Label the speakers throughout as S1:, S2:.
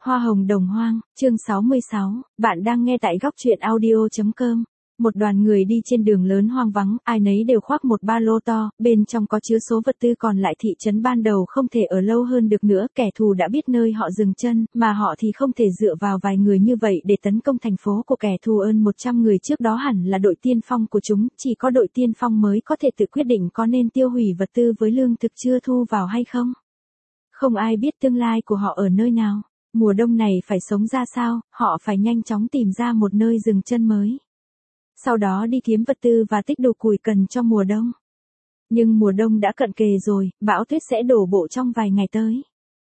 S1: Hoa hồng đồng hoang, chương 66, bạn đang nghe tại góc truyện audio.com. Một đoàn người đi trên đường lớn hoang vắng, ai nấy đều khoác một ba lô to, bên trong có chứa số vật tư còn lại thị trấn ban đầu không thể ở lâu hơn được nữa, kẻ thù đã biết nơi họ dừng chân, mà họ thì không thể dựa vào vài người như vậy để tấn công thành phố của kẻ thù. Hơn 100 người trước đó hẳn là đội tiên phong của chúng, chỉ có đội tiên phong mới có thể tự quyết định có nên tiêu hủy vật tư với lương thực chưa thu vào hay không. Không ai biết tương lai của họ ở nơi nào. Mùa đông này phải sống ra sao, họ phải nhanh chóng tìm ra một nơi dừng chân mới. Sau đó đi kiếm vật tư và tích đủ củi cần cho mùa đông. Nhưng mùa đông đã cận kề rồi, bão tuyết sẽ đổ bộ trong vài ngày tới.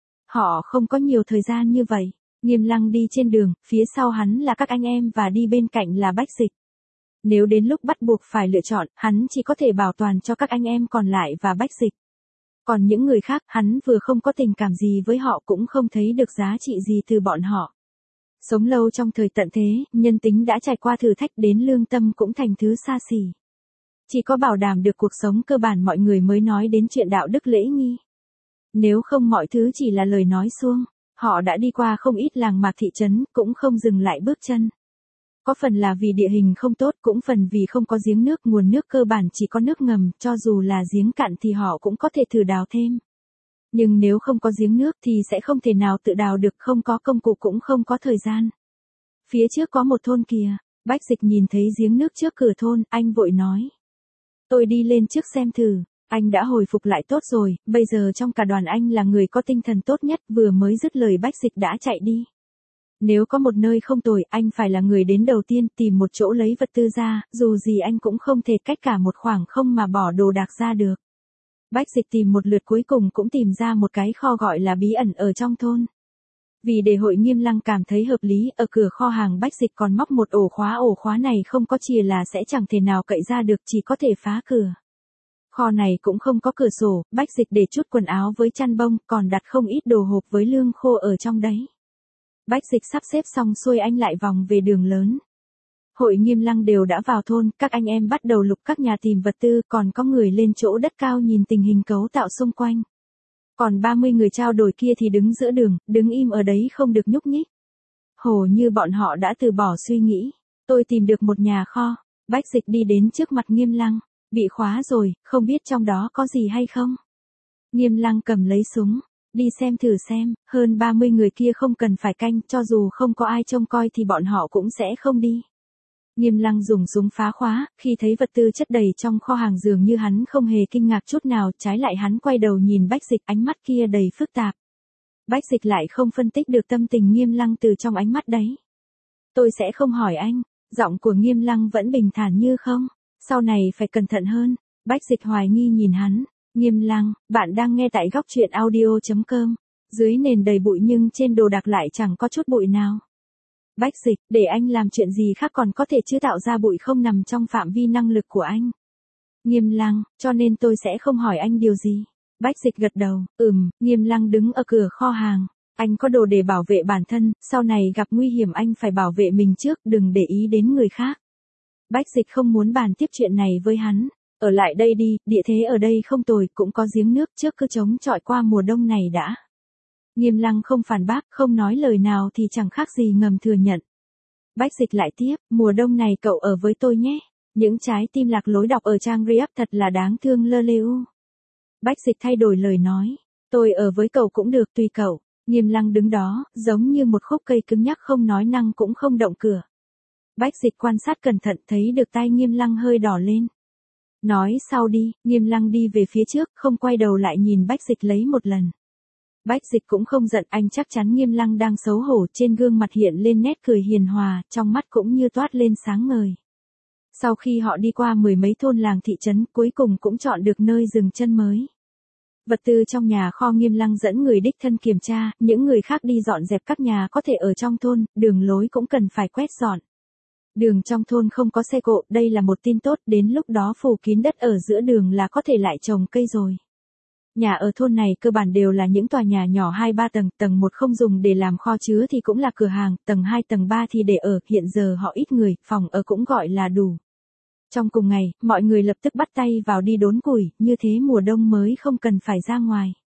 S1: Họ không có nhiều thời gian như vậy. Nghiêm Lăng đi trên đường, phía sau hắn là các anh em và đi bên cạnh là Bách Dịch. Nếu đến lúc bắt buộc phải lựa chọn, hắn chỉ có thể bảo toàn cho các anh em còn lại và Bách Dịch. Còn những người khác, hắn vừa không có tình cảm gì với họ cũng không thấy được giá trị gì từ bọn họ. Sống lâu trong thời tận thế, nhân tính đã trải qua thử thách đến lương tâm cũng thành thứ xa xỉ. Chỉ có bảo đảm được cuộc sống cơ bản mọi người mới nói đến chuyện đạo đức lễ nghi. Nếu không mọi thứ chỉ là lời nói suông, họ đã đi qua không ít làng mạc thị trấn, cũng không dừng lại bước chân. Có phần là vì địa hình không tốt, cũng phần vì không có giếng nước, nguồn nước cơ bản chỉ có nước ngầm, cho dù là giếng cạn thì họ cũng có thể thử đào thêm. Nhưng nếu không có giếng nước thì sẽ không thể nào tự đào được, không có công cụ cũng không có thời gian. Phía trước có một thôn kìa, Bách Dịch nhìn thấy giếng nước trước cửa thôn, anh vội nói. Tôi đi lên trước xem thử, anh đã hồi phục lại tốt rồi, bây giờ trong cả đoàn anh là người có tinh thần tốt nhất, vừa mới dứt lời Bách Dịch đã chạy đi. Nếu có một nơi không tồi, anh phải là người đến đầu tiên, tìm một chỗ lấy vật tư ra, dù gì anh cũng không thể cách cả một khoảng không mà bỏ đồ đạc ra được. Bách Dịch tìm một lượt cuối cùng cũng tìm ra một cái kho gọi là bí ẩn ở trong thôn. Vì để hội Nghiêm Lăng cảm thấy hợp lý, ở cửa kho hàng Bách Dịch còn móc một ổ khóa này không có chìa là sẽ chẳng thể nào cậy ra được, chỉ có thể phá cửa. Kho này cũng không có cửa sổ, Bách Dịch để chút quần áo với chăn bông, còn đặt không ít đồ hộp với lương khô ở trong đấy. Bách Dịch sắp xếp xong xuôi anh lại vòng về đường lớn. Hội Nghiêm Lăng đều đã vào thôn, các anh em bắt đầu lục các nhà tìm vật tư, còn có người lên chỗ đất cao nhìn tình hình cấu tạo xung quanh. Còn 30 người trao đổi kia thì đứng giữa đường, đứng im ở đấy không được nhúc nhích. Hồ như bọn họ đã từ bỏ suy nghĩ. Tôi tìm được một nhà kho. Bách Dịch đi đến trước mặt Nghiêm Lăng. Bị khóa rồi, không biết trong đó có gì hay không. Nghiêm Lăng cầm lấy súng. Đi xem thử xem, hơn 30 người kia không cần phải canh, cho dù không có ai trông coi thì bọn họ cũng sẽ không đi. Nghiêm Lăng dùng súng phá khóa, khi thấy vật tư chất đầy trong kho hàng dường như hắn không hề kinh ngạc chút nào, trái lại hắn quay đầu nhìn Bách Dịch, ánh mắt kia đầy phức tạp. Bách Dịch lại không phân tích được tâm tình Nghiêm Lăng từ trong ánh mắt đấy. Tôi sẽ không hỏi anh, giọng của Nghiêm Lăng vẫn bình thản như không, sau này phải cẩn thận hơn. Bách Dịch hoài nghi nhìn hắn. Nghiêm Lăng, bạn đang nghe tại góc truyện audio.com. Dưới nền đầy bụi nhưng trên đồ đạc lại chẳng có chút bụi nào. Bách Dịch, để anh làm chuyện gì khác còn có thể chứ tạo ra bụi không nằm trong phạm vi năng lực của anh. Nghiêm Lăng, cho nên tôi sẽ không hỏi anh điều gì. Bách Dịch gật đầu, Nghiêm Lăng đứng ở cửa kho hàng. Anh có đồ để bảo vệ bản thân, sau này gặp nguy hiểm anh phải bảo vệ mình trước, đừng để ý đến người khác. Bách Dịch không muốn bàn tiếp chuyện này với hắn. Ở lại đây đi, địa thế ở đây không tồi, cũng có giếng nước, trước cứ chống chọi qua mùa đông này đã. Nghiêm Lăng không phản bác, không nói lời nào thì chẳng khác gì ngầm thừa nhận. Bách Dịch lại tiếp, mùa đông này cậu ở với tôi nhé. Những trái tim lạc lối đọc ở trang React thật là đáng thương lơ lêu. Bách Dịch thay đổi lời nói, tôi ở với cậu cũng được, tùy cậu. Nghiêm Lăng đứng đó, giống như một khúc cây cứng nhắc không nói năng cũng không động cửa. Bách Dịch quan sát cẩn thận thấy được tai Nghiêm Lăng hơi đỏ lên. Nói sau đi, Nghiêm Lăng đi về phía trước, không quay đầu lại nhìn Bách Dịch lấy một lần. Bách Dịch cũng không giận, anh chắc chắn Nghiêm Lăng đang xấu hổ, trên gương mặt hiện lên nét cười hiền hòa, trong mắt cũng như toát lên sáng ngời. Sau khi họ đi qua 10 mấy thôn làng thị trấn, cuối cùng cũng chọn được nơi dừng chân mới. Vật tư trong nhà kho Nghiêm Lăng dẫn người đích thân kiểm tra, những người khác đi dọn dẹp các nhà có thể ở trong thôn, đường lối cũng cần phải quét dọn. Đường trong thôn không có xe cộ, đây là một tin tốt, đến lúc đó phủ kín đất ở giữa đường là có thể lại trồng cây rồi. Nhà ở thôn này cơ bản đều là những tòa nhà nhỏ 2-3 tầng, tầng 1 không dùng để làm kho chứa thì cũng là cửa hàng, tầng 2 tầng 3 thì để ở, hiện giờ họ ít người, phòng ở cũng gọi là đủ. Trong cùng ngày, mọi người lập tức bắt tay vào đi đốn củi, như thế mùa đông mới không cần phải ra ngoài.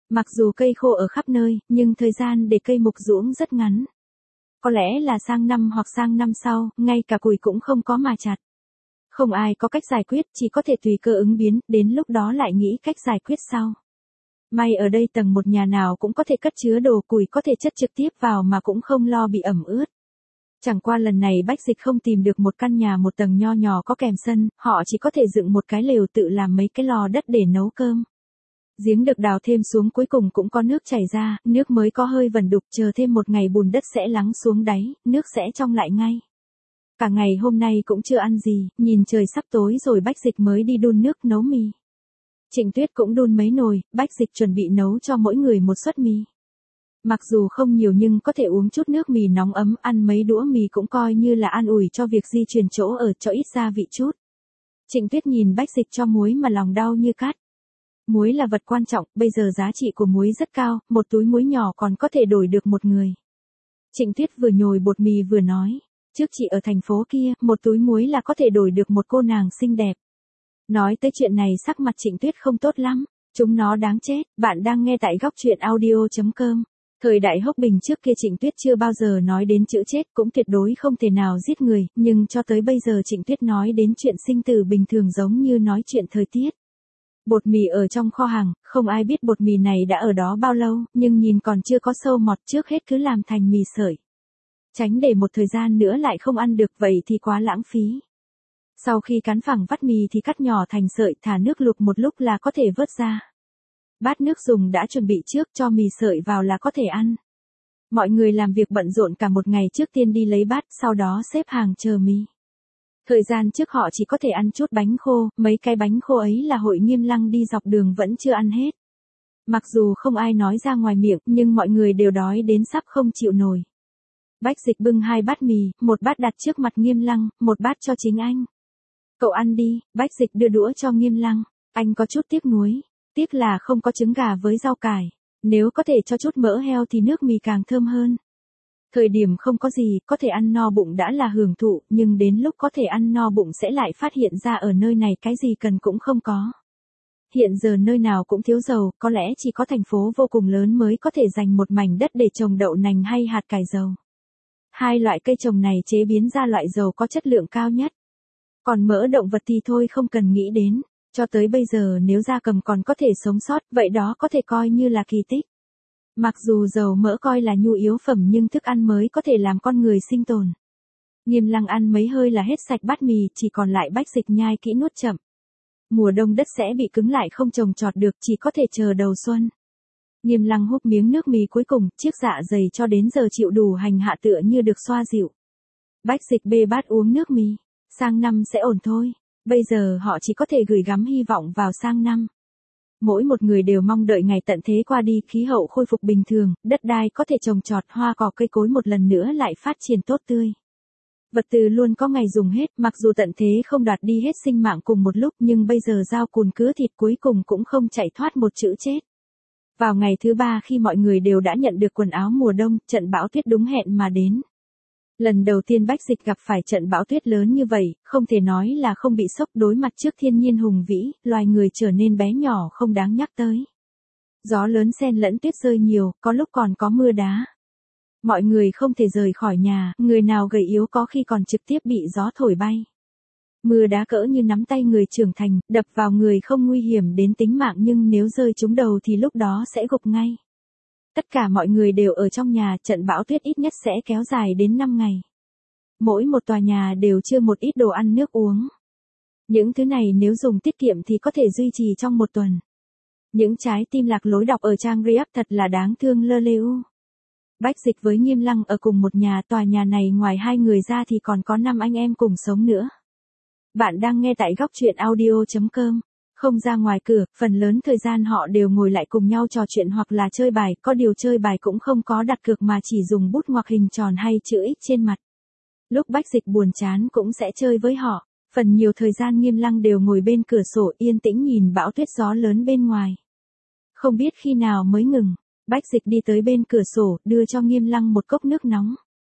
S1: Mặc dù cây khô ở khắp nơi, nhưng thời gian để cây mục ruỗng rất ngắn. Có lẽ là sang năm hoặc sang năm sau, ngay cả củi cũng không có mà chặt. Không ai có cách giải quyết, chỉ có thể tùy cơ ứng biến, đến lúc đó lại nghĩ cách giải quyết sau. May ở đây tầng một nhà nào cũng có thể cất chứa đồ, củi có thể chất trực tiếp vào mà cũng không lo bị ẩm ướt. Chẳng qua lần này Bách Dịch không tìm được một căn nhà một tầng nho nhỏ có kèm sân, họ chỉ có thể dựng một cái lều tự làm mấy cái lò đất để nấu cơm. Giếng được đào thêm xuống cuối cùng cũng có nước chảy ra, nước mới có hơi vẩn đục, chờ thêm một ngày bùn đất sẽ lắng xuống đáy, nước sẽ trong lại ngay. Cả ngày hôm nay cũng chưa ăn gì, nhìn trời sắp tối rồi Bách Dịch mới đi đun nước nấu mì. Trịnh Tuyết cũng đun mấy nồi, Bách Dịch chuẩn bị nấu cho mỗi người một suất mì. Mặc dù không nhiều nhưng có thể uống chút nước mì nóng ấm, ăn mấy đũa mì cũng coi như là an ủi cho việc di chuyển chỗ ở, cho ít gia vị chút. Trịnh Tuyết nhìn Bách Dịch cho muối mà lòng đau như cắt. Muối là vật quan trọng, bây giờ giá trị của muối rất cao, một túi muối nhỏ còn có thể đổi được một người. Trịnh Tuyết vừa nhồi bột mì vừa nói, trước chị ở thành phố kia, một túi muối là có thể đổi được một cô nàng xinh đẹp. Nói tới chuyện này sắc mặt Trịnh Tuyết không tốt lắm, chúng nó đáng chết, bạn đang nghe tại góc truyện audio.com. Thời đại Hốc Bình trước kia Trịnh Tuyết chưa bao giờ nói đến chữ chết, cũng tuyệt đối không thể nào giết người, nhưng cho tới bây giờ Trịnh Tuyết nói đến chuyện sinh tử bình thường giống như nói chuyện thời tiết. Bột mì ở trong kho hàng, không ai biết bột mì này đã ở đó bao lâu, nhưng nhìn còn chưa có sâu mọt, trước hết cứ làm thành mì sợi. Tránh để một thời gian nữa lại không ăn được, vậy thì quá lãng phí. Sau khi cán phẳng vắt mì thì cắt nhỏ thành sợi, thả nước luộc một lúc là có thể vớt ra. Bát nước dùng đã chuẩn bị trước, cho mì sợi vào là có thể ăn. Mọi người làm việc bận rộn cả một ngày, trước tiên đi lấy bát, sau đó xếp hàng chờ mì. Thời gian trước họ chỉ có thể ăn chút bánh khô, mấy cái bánh khô ấy là Hội Nghiêm Lăng đi dọc đường vẫn chưa ăn hết. Mặc dù không ai nói ra ngoài miệng, nhưng mọi người đều đói đến sắp không chịu nổi. Bách Dịch bưng 2 bát mì, một bát đặt trước mặt Nghiêm Lăng, một bát cho chính anh. Cậu ăn đi, Bách Dịch đưa đũa cho Nghiêm Lăng, anh có chút tiếc nuối, tiếc là không có trứng gà với rau cải, nếu có thể cho chút mỡ heo thì nước mì càng thơm hơn. Thời điểm không có gì, có thể ăn no bụng đã là hưởng thụ, nhưng đến lúc có thể ăn no bụng sẽ lại phát hiện ra ở nơi này cái gì cần cũng không có. Hiện giờ nơi nào cũng thiếu dầu, có lẽ chỉ có thành phố vô cùng lớn mới có thể dành một mảnh đất để trồng đậu nành hay hạt cải dầu. Hai loại cây trồng này chế biến ra loại dầu có chất lượng cao nhất. Còn mỡ động vật thì thôi không cần nghĩ đến, cho tới bây giờ nếu gia cầm còn có thể sống sót, vậy đó có thể coi như là kỳ tích. Mặc dù dầu mỡ coi là nhu yếu phẩm nhưng thức ăn mới có thể làm con người sinh tồn. Nghiêm Lăng ăn mấy hơi là hết sạch bát mì, chỉ còn lại Bách Dịch nhai kỹ nuốt chậm. Mùa đông đất sẽ bị cứng lại không trồng trọt được, chỉ có thể chờ đầu xuân. Nghiêm Lăng húp miếng nước mì cuối cùng, chiếc dạ dày cho đến giờ chịu đủ hành hạ tựa như được xoa dịu. Bách Dịch bê bát uống nước mì, sang năm sẽ ổn thôi, bây giờ họ chỉ có thể gửi gắm hy vọng vào sang năm. Mỗi một người đều mong đợi ngày tận thế qua đi, khí hậu khôi phục bình thường, đất đai có thể trồng trọt, hoa cỏ cây cối một lần nữa lại phát triển tốt tươi. Vật tư luôn có ngày dùng hết, mặc dù tận thế không đoạt đi hết sinh mạng cùng một lúc nhưng bây giờ dao cùn cứa thịt cuối cùng cũng không chạy thoát một chữ chết. Vào ngày thứ 3 khi mọi người đều đã nhận được quần áo mùa đông, trận bão tuyết đúng hẹn mà đến. Lần đầu tiên Bách Dịch gặp phải trận bão tuyết lớn như vậy, không thể nói là không bị sốc, đối mặt trước thiên nhiên hùng vĩ, loài người trở nên bé nhỏ không đáng nhắc tới. Gió lớn xen lẫn tuyết rơi nhiều, có lúc còn có mưa đá. Mọi người không thể rời khỏi nhà, người nào gầy yếu có khi còn trực tiếp bị gió thổi bay. Mưa đá cỡ như nắm tay người trưởng thành, đập vào người không nguy hiểm đến tính mạng nhưng nếu rơi trúng đầu thì lúc đó sẽ gục ngay. Tất cả mọi người đều ở trong nhà, trận bão tuyết ít nhất sẽ kéo dài đến 5 ngày. Mỗi một tòa nhà đều chứa một ít đồ ăn nước uống. Những thứ này nếu dùng tiết kiệm thì có thể duy trì trong một tuần. Những trái tim lạc lối đọc ở trang React thật là đáng thương lơ lêu. Bách Dịch với Nghiêm Lăng ở cùng một nhà, tòa nhà này ngoài 2 người ra thì còn có 5 anh em cùng sống nữa. Bạn đang nghe tại góc truyện audio.com. Không ra ngoài cửa, phần lớn thời gian họ đều ngồi lại cùng nhau trò chuyện hoặc là chơi bài, có điều chơi bài cũng không có đặt cược mà chỉ dùng bút ngoặc hình tròn hay chữ X trên mặt. Lúc Bách Dịch buồn chán cũng sẽ chơi với họ, phần nhiều thời gian Nghiêm Lăng đều ngồi bên cửa sổ yên tĩnh nhìn bão tuyết gió lớn bên ngoài. Không biết khi nào mới ngừng, Bách Dịch đi tới bên cửa sổ, đưa cho Nghiêm Lăng một cốc nước nóng.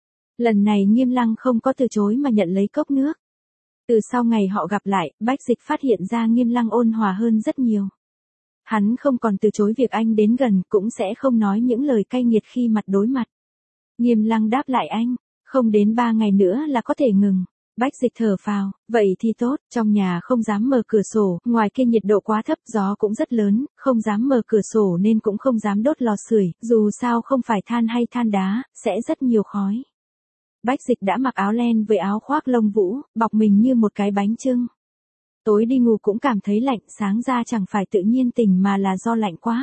S1: Lần này Nghiêm Lăng không có từ chối mà nhận lấy cốc nước. Từ sau ngày họ gặp lại, Bách Dịch phát hiện ra Nghiêm Lăng ôn hòa hơn rất nhiều. Hắn không còn từ chối việc anh đến gần, cũng sẽ không nói những lời cay nghiệt khi mặt đối mặt. Nghiêm Lăng đáp lại anh, không đến 3 ngày nữa là có thể ngừng. Bách Dịch thở phào, vậy thì tốt, trong nhà không dám mở cửa sổ, ngoài kia nhiệt độ quá thấp, gió cũng rất lớn, không dám mở cửa sổ nên cũng không dám đốt lò sưởi, dù sao không phải than hay than đá, sẽ rất nhiều khói. Bách Dịch đã mặc áo len với áo khoác lông vũ, bọc mình như một cái bánh chưng. Tối đi ngủ cũng cảm thấy lạnh, sáng ra chẳng phải tự nhiên tỉnh mà là do lạnh quá.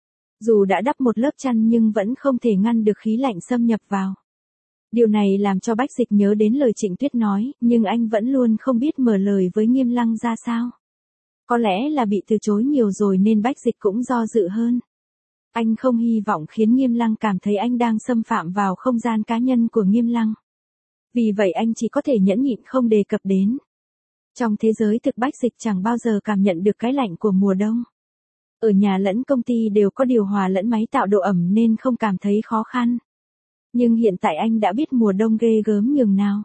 S1: Dù đã đắp một lớp chăn nhưng vẫn không thể ngăn được khí lạnh xâm nhập vào. Điều này làm cho Bách Dịch nhớ đến lời Trịnh Tuyết nói, nhưng anh vẫn luôn không biết mở lời với Nghiêm Lăng ra sao. Có lẽ là bị từ chối nhiều rồi nên Bách Dịch cũng do dự hơn. Anh không hy vọng khiến Nghiêm Lăng cảm thấy anh đang xâm phạm vào không gian cá nhân của Nghiêm Lăng. Vì vậy anh chỉ có thể nhẫn nhịn không đề cập đến. Trong thế giới thực Bách Dịch chẳng bao giờ cảm nhận được cái lạnh của mùa đông. Ở nhà lẫn công ty đều có điều hòa lẫn máy tạo độ ẩm nên không cảm thấy khó khăn. Nhưng hiện tại anh đã biết mùa đông ghê gớm nhường nào.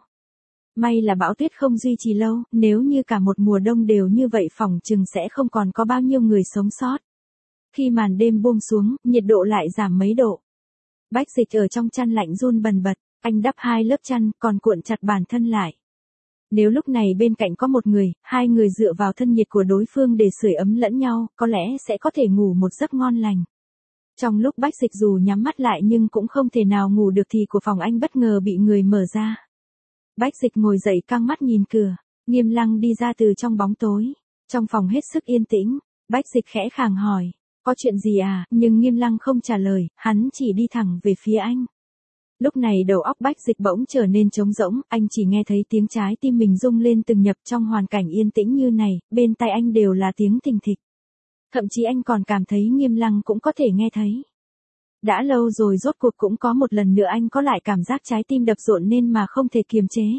S1: May là bão tuyết không duy trì lâu, nếu như cả một mùa đông đều như vậy phỏng chừng sẽ không còn có bao nhiêu người sống sót. Khi màn đêm buông xuống, nhiệt độ lại giảm mấy độ. Bách Dịch ở trong chăn lạnh run bần bật, anh đắp 2 lớp chăn, còn cuộn chặt bản thân lại. Nếu lúc này bên cạnh có một người, hai người dựa vào thân nhiệt của đối phương để sưởi ấm lẫn nhau, có lẽ sẽ có thể ngủ một giấc ngon lành. Trong lúc Bách Dịch dù nhắm mắt lại nhưng cũng không thể nào ngủ được thì của phòng anh bất ngờ bị người mở ra. Bách Dịch ngồi dậy căng mắt nhìn cửa, Nghiêm Lăng đi ra từ trong bóng tối. Trong phòng hết sức yên tĩnh, Bách Dịch khẽ khàng hỏi, có chuyện gì à, nhưng Nghiêm Lăng không trả lời, hắn chỉ đi thẳng về phía anh. Lúc này đầu óc Bách Dịch bỗng trở nên trống rỗng, anh chỉ nghe thấy tiếng trái tim mình rung lên từng nhịp trong hoàn cảnh yên tĩnh như này, bên tai anh đều là tiếng thình thịch. Thậm chí anh còn cảm thấy Nghiêm Lăng cũng có thể nghe thấy. Đã lâu rồi rốt cuộc cũng có một lần nữa anh có lại cảm giác trái tim đập rộn nên mà không thể kiềm chế.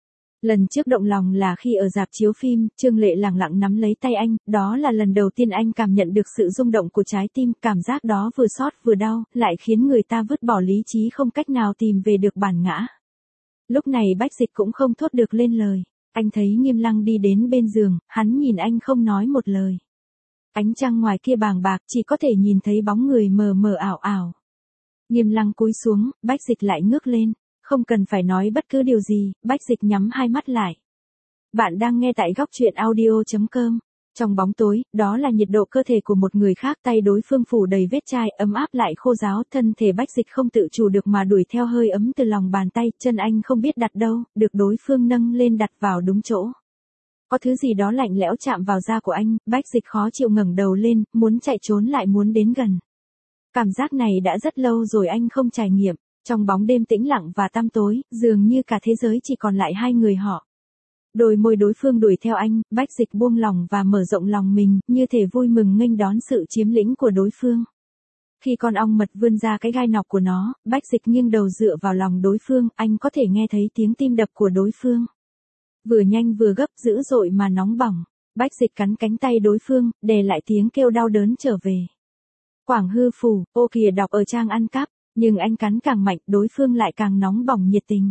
S1: Lần trước động lòng là khi ở rạp chiếu phim, Trương Lệ lẳng lặng nắm lấy tay anh, đó là lần đầu tiên anh cảm nhận được sự rung động của trái tim, cảm giác đó vừa xót vừa đau, lại khiến người ta vứt bỏ lý trí không cách nào tìm về được bản ngã. Lúc này Bách Dịch cũng không thốt được lên lời, anh thấy Nghiêm Lăng đi đến bên giường, hắn nhìn anh không nói một lời. Ánh trăng ngoài kia bàng bạc chỉ có thể nhìn thấy bóng người mờ mờ ảo ảo. Nghiêm Lăng cúi xuống, Bách Dịch lại ngước lên. Không cần phải nói bất cứ điều gì, Bách Dịch nhắm hai mắt lại. Bạn đang nghe tại góc truyện audio.com. Trong bóng tối, đó là nhiệt độ cơ thể của một người khác, tay đối phương phủ đầy vết chai, ấm áp lại khô ráo, thân thể Bách Dịch không tự chủ được mà đuổi theo hơi ấm từ lòng bàn tay, chân anh không biết đặt đâu, được đối phương nâng lên đặt vào đúng chỗ. Có thứ gì đó lạnh lẽo chạm vào da của anh, Bách Dịch khó chịu ngẩng đầu lên, muốn chạy trốn lại muốn đến gần. Cảm giác này đã rất lâu rồi anh không trải nghiệm. Trong bóng đêm tĩnh lặng và tăm tối, dường như cả thế giới chỉ còn lại hai người họ. Đôi môi đối phương đuổi theo anh, Bách Dịch buông lòng và mở rộng lòng mình, như thể vui mừng nghênh đón sự chiếm lĩnh của đối phương. Khi con ong mật vươn ra cái gai nọc của nó, Bách Dịch nghiêng đầu dựa vào lòng đối phương, anh có thể nghe thấy tiếng tim đập của đối phương. Vừa nhanh vừa gấp, dữ dội mà nóng bỏng. Bách Dịch cắn cánh tay đối phương, đè lại tiếng kêu đau đớn trở về. Quảng Hư Phủ, ô kìa đọc ở trang ăn cắp. Nhưng anh cắn càng mạnh, đối phương lại càng nóng bỏng nhiệt tình.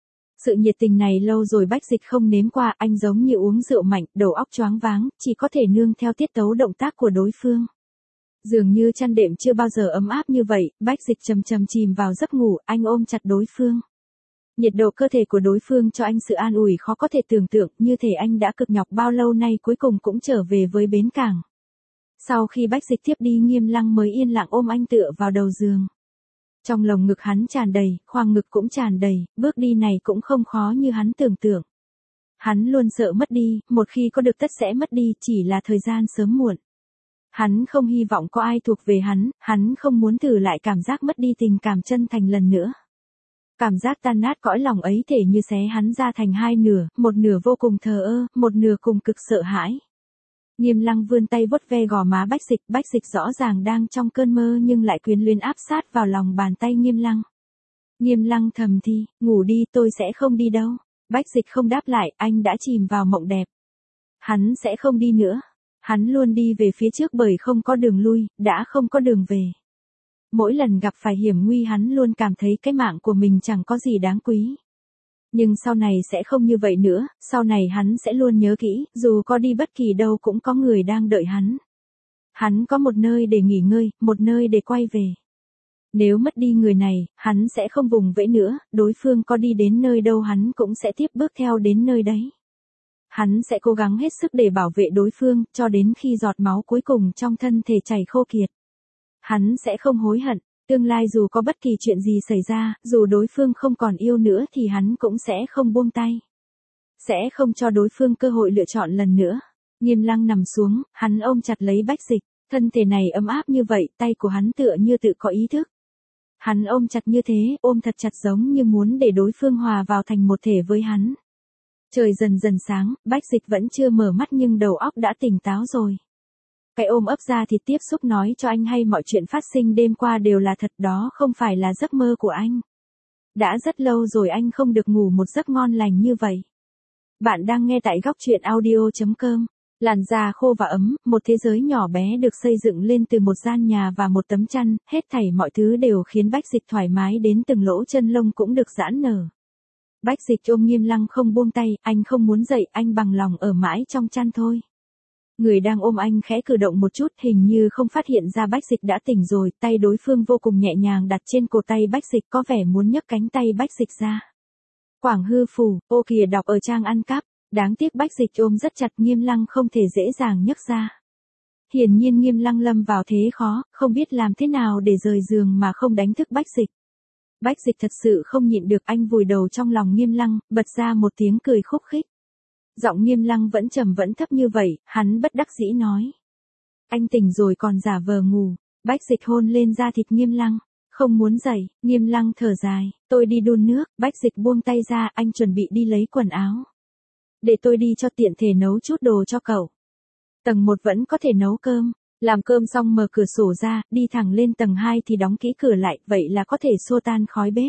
S1: Sự nhiệt tình này lâu rồi Bách Dịch không nếm qua, anh giống như uống rượu mạnh, đầu óc choáng váng, chỉ có thể nương theo tiết tấu động tác của đối phương. Dường như chăn đệm chưa bao giờ ấm áp như vậy, Bách Dịch chầm chầm chìm vào giấc ngủ, anh ôm chặt đối phương. Nhiệt độ cơ thể của đối phương cho anh sự an ủi khó có thể tưởng tượng, như thể anh đã cực nhọc bao lâu nay cuối cùng cũng trở về với bến cảng. Sau khi Bách Dịch tiếp đi, Nghiêm Lăng mới yên lặng ôm anh tựa vào đầu giường. Trong lồng ngực hắn tràn đầy, khoang ngực cũng tràn đầy, bước đi này cũng không khó như hắn tưởng tượng. Hắn luôn sợ mất đi, một khi có được tất sẽ mất đi, chỉ là thời gian sớm muộn. Hắn không hy vọng có ai thuộc về hắn không muốn thử lại cảm giác mất đi tình cảm chân thành lần nữa. Cảm giác tan nát cõi lòng ấy thể như xé hắn ra thành hai nửa, một nửa vô cùng thờ ơ, một nửa cùng cực sợ hãi. Nghiêm Lăng vươn tay vuốt ve gò má Bách Dịch rõ ràng đang trong cơn mơ nhưng lại quyến luyến áp sát vào lòng bàn tay Nghiêm Lăng. Nghiêm Lăng thầm thì, ngủ đi tôi sẽ không đi đâu. Bách Dịch không đáp lại, anh đã chìm vào mộng đẹp. Hắn sẽ không đi nữa. Hắn luôn đi về phía trước bởi không có đường lui, đã không có đường về. Mỗi lần gặp phải hiểm nguy hắn luôn cảm thấy cái mạng của mình chẳng có gì đáng quý. Nhưng sau này sẽ không như vậy nữa, sau này hắn sẽ luôn nhớ kỹ, dù có đi bất kỳ đâu cũng có người đang đợi hắn. Hắn có một nơi để nghỉ ngơi, một nơi để quay về. Nếu mất đi người này, hắn sẽ không vùng vẫy nữa, đối phương có đi đến nơi đâu hắn cũng sẽ tiếp bước theo đến nơi đấy. Hắn sẽ cố gắng hết sức để bảo vệ đối phương, cho đến khi giọt máu cuối cùng trong thân thể chảy khô kiệt. Hắn sẽ không hối hận, tương lai dù có bất kỳ chuyện gì xảy ra, dù đối phương không còn yêu nữa thì hắn cũng sẽ không buông tay. Sẽ không cho đối phương cơ hội lựa chọn lần nữa. Nghiêm Lăng nằm xuống, hắn ôm chặt lấy Bách Dịch, thân thể này ấm áp như vậy, tay của hắn tựa như tự có ý thức. Hắn ôm chặt như thế, ôm thật chặt giống như muốn để đối phương hòa vào thành một thể với hắn. Trời dần dần sáng, Bách Dịch vẫn chưa mở mắt nhưng đầu óc đã tỉnh táo rồi. Cái ôm ấp da thịt tiếp xúc nói cho anh hay mọi chuyện phát sinh đêm qua đều là thật, đó không phải là giấc mơ của anh. Đã rất lâu rồi anh không được ngủ một giấc ngon lành như vậy. Bạn đang nghe tại góc truyện audio.com. Làn da khô và ấm, một thế giới nhỏ bé được xây dựng lên từ một gian nhà và một tấm chăn, hết thảy mọi thứ đều khiến Bách Dịch thoải mái đến từng lỗ chân lông cũng được giãn nở. Bách Dịch ôm Nghiêm Lăng không buông tay, anh không muốn dậy, anh bằng lòng ở mãi trong chăn thôi. Người đang ôm anh khẽ cử động một chút, hình như không phát hiện ra Bách Dịch đã tỉnh rồi, tay đối phương vô cùng nhẹ nhàng đặt trên cổ tay Bách Dịch, có vẻ muốn nhấc cánh tay Bách Dịch ra. Quảng Hư Phủ, ô kìa đọc ở trang ăn cắp, đáng tiếc Bách Dịch ôm rất chặt Nghiêm Lăng không thể dễ dàng nhấc ra. Hiển nhiên Nghiêm Lăng lâm vào thế khó, không biết làm thế nào để rời giường mà không đánh thức Bách Dịch. Bách Dịch thật sự không nhịn được, anh vùi đầu trong lòng Nghiêm Lăng, bật ra một tiếng cười khúc khích. Giọng Nghiêm Lăng vẫn trầm vẫn thấp như vậy, hắn bất đắc dĩ nói. Anh tỉnh rồi còn giả vờ ngủ. Bách Dịch hôn lên da thịt Nghiêm Lăng. Không muốn dậy, Nghiêm Lăng thở dài, tôi đi đun nước. Bách Dịch buông tay ra, anh chuẩn bị đi lấy quần áo. Để tôi đi cho tiện thể nấu chút đồ cho cậu. Tầng 1 vẫn có thể nấu cơm. Làm cơm xong mở cửa sổ ra, đi thẳng lên tầng 2 thì đóng kỹ cửa lại, vậy là có thể xua tan khói bếp.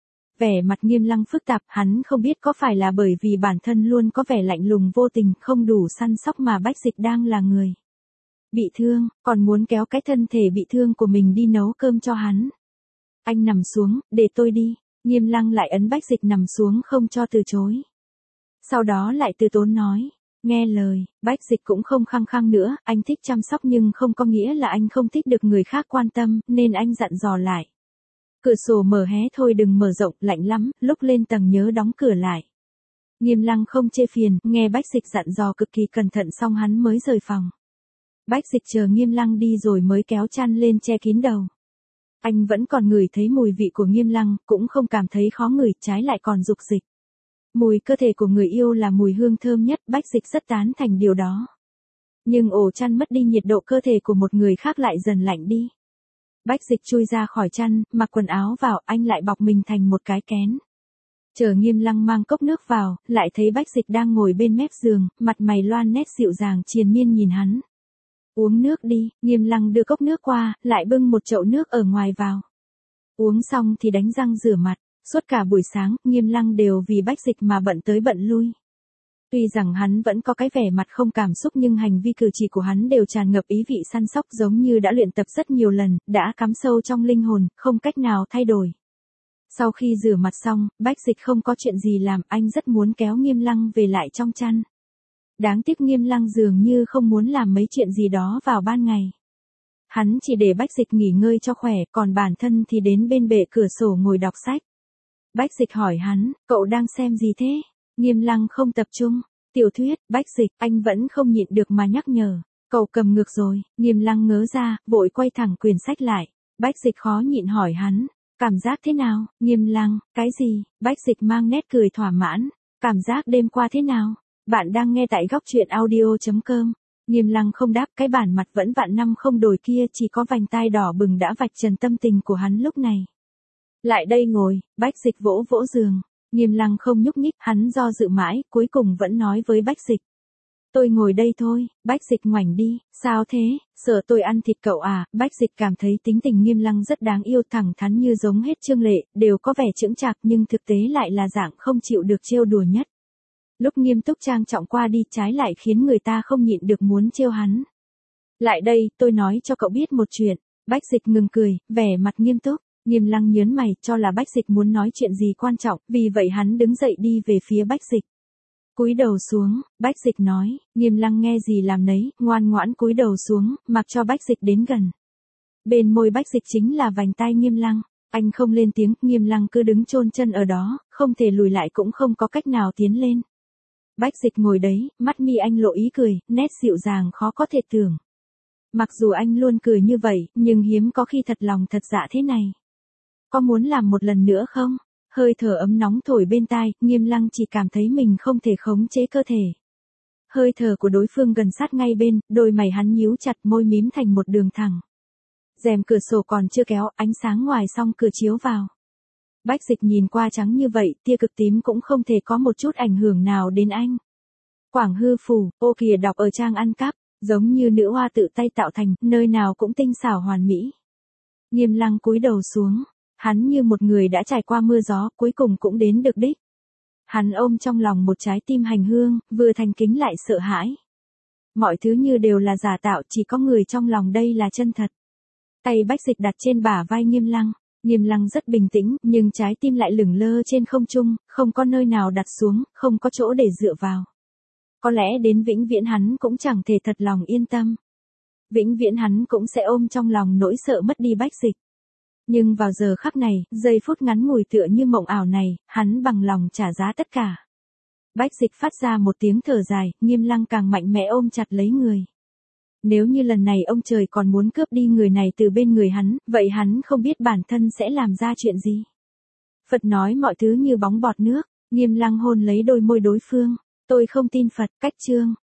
S1: Vẻ mặt Nghiêm Lăng phức tạp, hắn không biết có phải là bởi vì bản thân luôn có vẻ lạnh lùng vô tình, không đủ săn sóc mà Bách Dịch đang là người bị thương, còn muốn kéo cái thân thể bị thương của mình đi nấu cơm cho hắn. Anh nằm xuống, để tôi đi. Nghiêm Lăng lại ấn Bách Dịch nằm xuống không cho từ chối. Sau đó lại từ tốn nói, nghe lời. Bách Dịch cũng không khăng khăng nữa, anh thích chăm sóc nhưng không có nghĩa là anh không thích được người khác quan tâm, nên anh dặn dò lại. Cửa sổ mở hé thôi đừng mở rộng, lạnh lắm, lúc lên tầng nhớ đóng cửa lại. Nghiêm Lăng không chê phiền, nghe Bách Dịch dặn dò cực kỳ cẩn thận xong hắn mới rời phòng. Bách Dịch chờ Nghiêm Lăng đi rồi mới kéo chăn lên che kín đầu. Anh vẫn còn ngửi thấy mùi vị của Nghiêm Lăng, cũng không cảm thấy khó ngửi, trái lại còn dục dịch. Mùi cơ thể của người yêu là mùi hương thơm nhất, Bách Dịch rất tán thành điều đó. Nhưng ổ chăn mất đi nhiệt độ cơ thể của một người khác lại dần lạnh đi. Bách Dịch chui ra khỏi chăn, mặc quần áo vào, anh lại bọc mình thành một cái kén. Chờ Nghiêm Lăng mang cốc nước vào, lại thấy Bách Dịch đang ngồi bên mép giường, mặt mày loan nét dịu dàng triền miên nhìn hắn. Uống nước đi. Nghiêm Lăng đưa cốc nước qua, lại bưng một chậu nước ở ngoài vào. Uống xong thì đánh răng rửa mặt. Suốt cả buổi sáng, Nghiêm Lăng đều vì Bách Dịch mà bận tới bận lui. Tuy rằng hắn vẫn có cái vẻ mặt không cảm xúc nhưng hành vi cử chỉ của hắn đều tràn ngập ý vị săn sóc, giống như đã luyện tập rất nhiều lần, đã cắm sâu trong linh hồn, không cách nào thay đổi. Sau khi rửa mặt xong, Bách Dịch không có chuyện gì làm, anh rất muốn kéo Nghiêm Lăng về lại trong chăn. Đáng tiếc Nghiêm Lăng dường như không muốn làm mấy chuyện gì đó vào ban ngày. Hắn chỉ để Bách Dịch nghỉ ngơi cho khỏe, còn bản thân thì đến bên bệ cửa sổ ngồi đọc sách. Bách Dịch hỏi hắn, cậu đang xem gì thế? Nghiêm Lăng không tập trung. Tiểu thuyết. Bách Dịch, anh vẫn không nhịn được mà nhắc nhở. Cậu cầm ngược rồi. Nghiêm Lăng ngớ ra, vội quay thẳng quyển sách lại. Bách Dịch khó nhịn hỏi hắn, cảm giác thế nào? Nghiêm Lăng, cái gì? Bách Dịch mang nét cười thỏa mãn. Cảm giác đêm qua thế nào? Bạn đang nghe tại góc truyện audio.com. Nghiêm Lăng không đáp, cái bản mặt vẫn vạn năm không đổi kia, chỉ có vành tai đỏ bừng đã vạch trần tâm tình của hắn lúc này. Lại đây ngồi. Bách Dịch vỗ vỗ giường. Nghiêm Lăng không nhúc nhích, hắn do dự mãi, cuối cùng vẫn nói với Bách Dịch. Tôi ngồi đây thôi. Bách Dịch ngoảnh đi. Sao thế? Sợ tôi ăn thịt cậu à? Bách Dịch cảm thấy tính tình Nghiêm Lăng rất đáng yêu, thẳng thắn như giống hết Trương Lệ, đều có vẻ chững chạc nhưng thực tế lại là dạng không chịu được trêu đùa nhất. Lúc nghiêm túc trang trọng qua đi trái lại khiến người ta không nhịn được muốn trêu hắn. Lại đây, tôi nói cho cậu biết một chuyện. Bách Dịch ngừng cười, vẻ mặt nghiêm túc. Nghiêm Lăng nhớn mày, cho là Bách Dịch muốn nói chuyện gì quan trọng, vì vậy hắn đứng dậy đi về phía Bách Dịch. Cúi đầu xuống, Bách Dịch nói, Nghiêm Lăng nghe gì làm nấy, ngoan ngoãn cúi đầu xuống, mặc cho Bách Dịch đến gần. Bên môi Bách Dịch chính là vành tai Nghiêm Lăng, anh không lên tiếng, Nghiêm Lăng cứ đứng chôn chân ở đó, không thể lùi lại cũng không có cách nào tiến lên. Bách Dịch ngồi đấy, mắt mi anh lộ ý cười, nét dịu dàng khó có thể tưởng. Mặc dù anh luôn cười như vậy, nhưng hiếm có khi thật lòng thật dạ thế này. Có muốn làm một lần nữa không? Hơi thở ấm nóng thổi bên tai, Nghiêm Lăng chỉ cảm thấy mình không thể khống chế cơ thể. Hơi thở của đối phương gần sát ngay bên, đôi mày hắn nhíu chặt, môi mím thành một đường thẳng. Rèm cửa sổ còn chưa kéo, ánh sáng ngoài song cửa chiếu vào. Bách Dịch nhìn qua trắng như vậy, tia cực tím cũng không thể có một chút ảnh hưởng nào đến anh. Quảng hư phủ, ô kìa đọc ở trang ăn cắp, giống như nữ hoa tự tay tạo thành, nơi nào cũng tinh xảo hoàn mỹ. Nghiêm Lăng cúi đầu xuống, hắn như một người đã trải qua mưa gió, cuối cùng cũng đến được đích. Hắn ôm trong lòng một trái tim hành hương, vừa thành kính lại sợ hãi. Mọi thứ như đều là giả tạo, chỉ có người trong lòng đây là chân thật. Tay Bách Dịch đặt trên bả vai Nghiêm Lăng. Nghiêm Lăng rất bình tĩnh, nhưng trái tim lại lửng lơ trên không trung, không có nơi nào đặt xuống, không có chỗ để dựa vào. Có lẽ đến vĩnh viễn hắn cũng chẳng thể thật lòng yên tâm. Vĩnh viễn hắn cũng sẽ ôm trong lòng nỗi sợ mất đi Bách Dịch. Nhưng vào giờ khắc này, giây phút ngắn ngủi tựa như mộng ảo này, hắn bằng lòng trả giá tất cả. Bách Dịch phát ra một tiếng thở dài, Nghiêm Lăng càng mạnh mẽ ôm chặt lấy người. Nếu như lần này ông trời còn muốn cướp đi người này từ bên người hắn, vậy hắn không biết bản thân sẽ làm ra chuyện gì. Phật nói mọi thứ như bóng bọt nước, Nghiêm Lăng hôn lấy đôi môi đối phương. Tôi không tin Phật, cách chương.